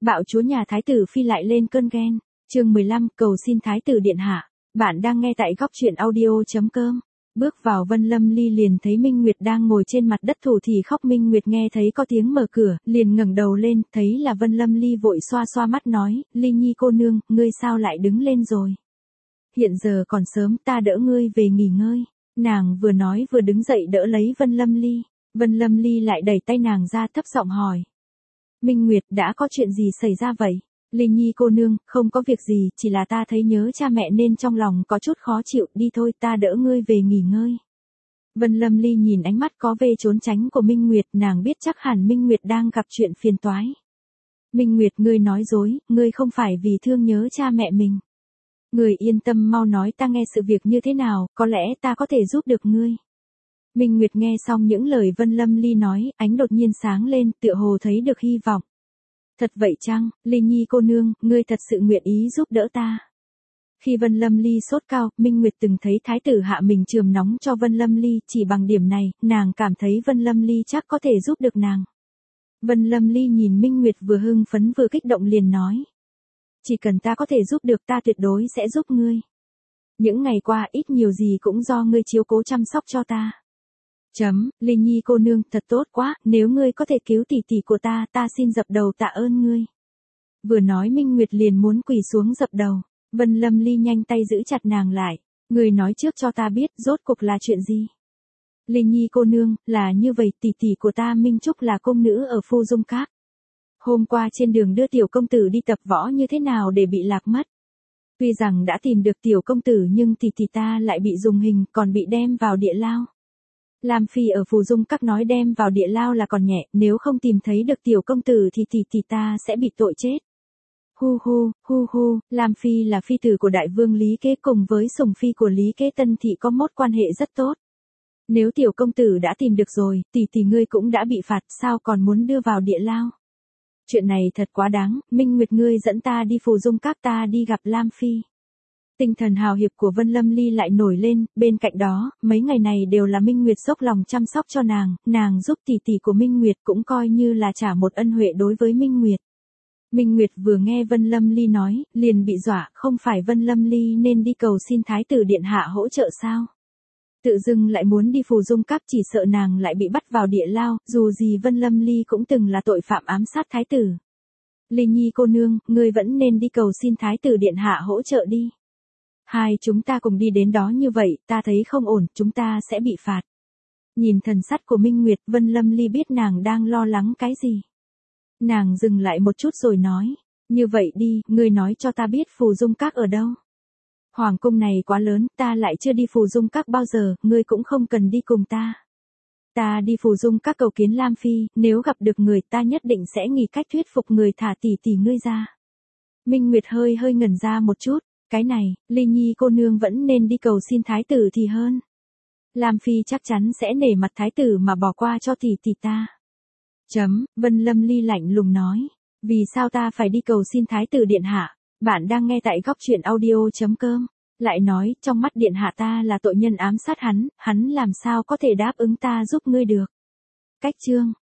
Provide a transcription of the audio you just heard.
Bạo chúa nhà Thái tử Phi lại lên cơn ghen. Chương 15, cầu xin Thái tử điện hạ. Bạn đang nghe tại góc truyện audio.com. Bước vào Vân Lâm Ly liền thấy Minh Nguyệt đang ngồi trên mặt đất thủ thì khóc. Minh Nguyệt nghe thấy có tiếng mở cửa, liền ngẩng đầu lên, thấy là Vân Lâm Ly vội xoa xoa mắt nói, Ly Nhi cô nương, ngươi sao lại đứng lên rồi? Hiện giờ còn sớm, ta đỡ ngươi về nghỉ ngơi. Nàng vừa nói vừa đứng dậy đỡ lấy Vân Lâm Ly. Vân Lâm Ly lại đẩy tay nàng ra thấp giọng hỏi. Minh Nguyệt, đã có chuyện gì xảy ra vậy? Ly Nhi cô nương, không có việc gì, chỉ là ta thấy nhớ cha mẹ nên trong lòng có chút khó chịu, đi thôi ta đỡ ngươi về nghỉ ngơi. Vân Lâm Ly nhìn ánh mắt có vẻ trốn tránh của Minh Nguyệt, nàng biết chắc hẳn Minh Nguyệt đang gặp chuyện phiền toái. Minh Nguyệt, ngươi nói dối, ngươi không phải vì thương nhớ cha mẹ mình. Ngươi yên tâm mau nói ta nghe sự việc như thế nào, có lẽ ta có thể giúp được ngươi. Minh Nguyệt nghe xong những lời Vân Lâm Ly nói, ánh đột nhiên sáng lên, tựa hồ thấy được hy vọng. Thật vậy chăng, Ly Nhi cô nương, ngươi thật sự nguyện ý giúp đỡ ta. Khi Vân Lâm Ly sốt cao, Minh Nguyệt từng thấy thái tử hạ mình chườm nóng cho Vân Lâm Ly, chỉ bằng điểm này, nàng cảm thấy Vân Lâm Ly chắc có thể giúp được nàng. Vân Lâm Ly nhìn Minh Nguyệt vừa hưng phấn vừa kích động liền nói. Chỉ cần ta có thể giúp được ta tuyệt đối sẽ giúp ngươi. Những ngày qua ít nhiều gì cũng do ngươi chiếu cố chăm sóc cho ta. Ly Nhi cô nương, thật tốt quá, nếu ngươi có thể cứu tỷ tỷ của ta, ta xin dập đầu tạ ơn ngươi. Vừa nói Minh Nguyệt liền muốn quỳ xuống dập đầu, Vân Lâm Ly nhanh tay giữ chặt nàng lại, ngươi nói trước cho ta biết rốt cuộc là chuyện gì. Ly Nhi cô nương, là như vậy, tỷ tỷ của ta Minh Trúc là công nữ ở Phu Dung Các. Hôm qua trên đường đưa tiểu công tử đi tập võ như thế nào để bị lạc mất. Tuy rằng đã tìm được tiểu công tử nhưng tỷ tỷ ta lại bị dùng hình còn bị đem vào địa lao. Lam Phi ở Phù Dung Các nói đem vào địa lao là còn nhẹ, nếu không tìm thấy được tiểu công tử thì tỷ ta sẽ bị tội chết. Lam Phi là phi tử của đại vương Lý Kế cùng với sủng phi của Lý Kế Tân thị có mối quan hệ rất tốt. Nếu tiểu công tử đã tìm được rồi, tỷ ngươi cũng đã bị phạt, sao còn muốn đưa vào địa lao? Chuyện này thật quá đáng, Minh Nguyệt ngươi dẫn ta đi Phù Dung Các ta đi gặp Lam Phi. Tinh thần hào hiệp của Vân Lâm Ly lại nổi lên, bên cạnh đó, mấy ngày này đều là Minh Nguyệt dốc lòng chăm sóc cho nàng giúp tỷ tỷ của Minh Nguyệt cũng coi như là trả một ân huệ đối với Minh Nguyệt. Minh Nguyệt vừa nghe Vân Lâm Ly nói, liền bị dọa, không phải Vân Lâm Ly nên đi cầu xin Thái tử điện hạ hỗ trợ sao? Tự dưng lại muốn đi Phù Dung Các, chỉ sợ nàng lại bị bắt vào địa lao, dù gì Vân Lâm Ly cũng từng là tội phạm ám sát Thái tử. Ly Nhi cô nương, ngươi vẫn nên đi cầu xin Thái tử điện hạ hỗ trợ đi. Hai chúng ta cùng đi đến đó như vậy, ta thấy không ổn, chúng ta sẽ bị phạt. Nhìn thần sắc của Minh Nguyệt, Vân Lâm Ly biết nàng đang lo lắng cái gì. Nàng dừng lại một chút rồi nói, như vậy đi, ngươi nói cho ta biết Phù Dung Các ở đâu. Hoàng cung này quá lớn, ta lại chưa đi Phù Dung Các bao giờ, ngươi cũng không cần đi cùng ta. Ta đi Phù Dung Các cầu kiến Lam Phi, nếu gặp được người ta nhất định sẽ nghĩ cách thuyết phục người thả tỷ ngươi ra. Minh Nguyệt hơi ngẩn ra một chút. Cái này, Ly Nhi cô nương vẫn nên đi cầu xin thái tử thì hơn. Lam Phi chắc chắn sẽ nể mặt thái tử mà bỏ qua cho tỷ ta. Vân Lâm Ly lạnh lùng nói. Vì sao ta phải đi cầu xin thái tử điện hạ? Bạn đang nghe tại góc truyện audio.com. Lại nói, trong mắt điện hạ ta là tội nhân ám sát hắn làm sao có thể đáp ứng ta giúp ngươi được. Cách chương.